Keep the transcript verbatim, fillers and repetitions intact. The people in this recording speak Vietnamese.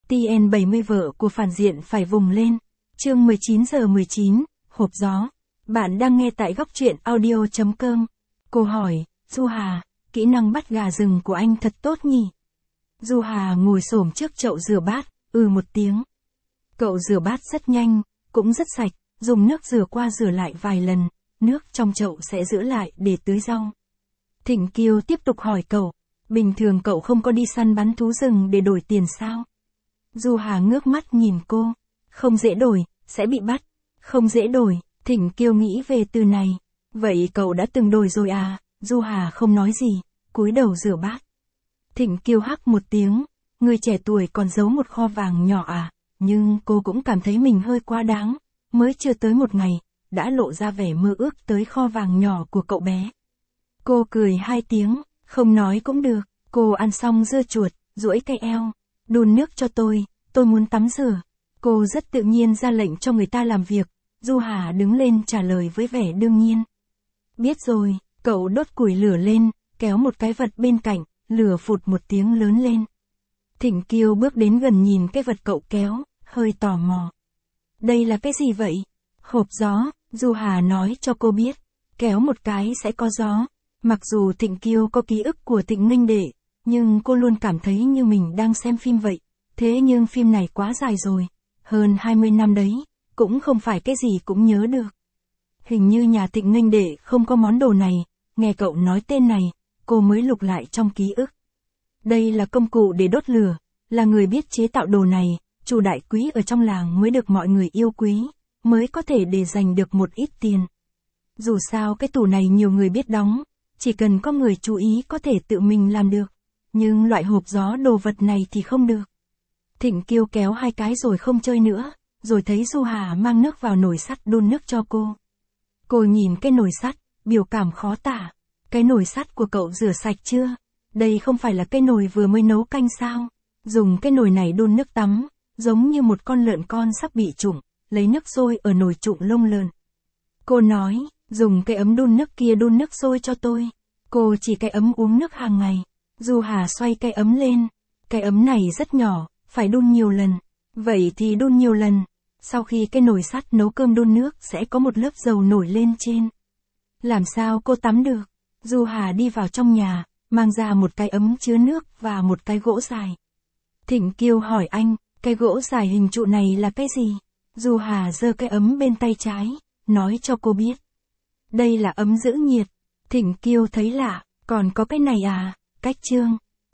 tê en bảy mươi vợ của phản diện phải vùng lên. Chương mười chín giờ mười chín, hộp gió. Bạn đang nghe tại góc truyện audio chấm com. Cô hỏi, Du Hà, kỹ năng bắt gà rừng của anh thật tốt nhỉ? Du Hà ngồi xổm trước chậu rửa bát, ừ một tiếng. Cậu rửa bát rất nhanh, cũng rất sạch, dùng nước rửa qua rửa lại vài lần, nước trong chậu sẽ giữ lại để tưới rau. Thịnh Kiêu tiếp tục hỏi cậu, bình thường cậu không có đi săn bắn thú rừng để đổi tiền sao? Du Hà ngước mắt nhìn cô, không dễ đổi, sẽ bị bắt. Không dễ đổi, Thịnh Kiêu nghĩ về từ này. Vậy cậu đã từng đổi rồi à? Du Hà không nói gì, cúi đầu rửa bát. Thịnh Kiêu hắc một tiếng, người trẻ tuổi còn giấu một kho vàng nhỏ à? Nhưng cô cũng cảm thấy mình hơi quá đáng, mới chưa tới một ngày, đã lộ ra vẻ mơ ước tới kho vàng nhỏ của cậu bé. Cô cười hai tiếng, không nói cũng được. Cô ăn xong dưa chuột, duỗi cái eo, đun nước cho tôi, tôi muốn tắm rửa. Cô rất tự nhiên ra lệnh cho người ta làm việc. Du Hà đứng lên trả lời với vẻ đương nhiên. Biết rồi, cậu đốt củi lửa lên, kéo một cái vật bên cạnh, lửa phụt một tiếng lớn lên. Thịnh Kiêu bước đến gần nhìn cái vật cậu kéo, hơi tò mò. Đây là cái gì vậy? Hộp gió, Du Hà nói cho cô biết. Kéo một cái sẽ có gió. Mặc dù Thịnh Kiêu có ký ức của Thịnh Minh Đệ, nhưng cô luôn cảm thấy như mình đang xem phim vậy. Thế nhưng phim này quá dài rồi, hơn hai mươi năm đấy, cũng không phải cái gì cũng nhớ được. Hình như nhà Thịnh Minh Đệ không có món đồ này, nghe cậu nói tên này, cô mới lục lại trong ký ức. Đây là công cụ để đốt lửa, là người biết chế tạo đồ này, Chu đại quý ở trong làng mới được mọi người yêu quý, mới có thể để dành được một ít tiền. Dù sao cái tủ này nhiều người biết đóng, chỉ cần có người chú ý có thể tự mình làm được. Nhưng loại hộp gió đồ vật này thì không được. Thịnh Kiêu kéo hai cái rồi không chơi nữa, rồi thấy Du Hà mang nước vào nồi sắt đun nước cho cô. Cô nhìn cái nồi sắt, biểu cảm khó tả. Cái nồi sắt của cậu rửa sạch chưa? Đây không phải là cái nồi vừa mới nấu canh sao? Dùng cái nồi này đun nước tắm, giống như một con lợn con sắp bị trụng, lấy nước sôi ở nồi trụng lông lợn. Cô nói, dùng cái ấm đun nước kia đun nước sôi cho tôi. Cô chỉ cái ấm uống nước hàng ngày. Du Hà xoay cái ấm lên. Cái ấm này rất nhỏ, phải đun nhiều lần. Vậy thì đun nhiều lần. Sau khi cái nồi sắt nấu cơm đun nước sẽ có một lớp dầu nổi lên trên. Làm sao cô tắm được? Du Hà đi vào trong nhà, mang ra một cái ấm chứa nước và một cái gỗ dài. Thịnh Kiêu hỏi anh, cái gỗ dài hình trụ này là cái gì? Du Hà giơ cái ấm bên tay trái, nói cho cô biết. Đây là ấm giữ nhiệt. Thịnh Kiêu thấy lạ, còn có cái này à? Cách chương.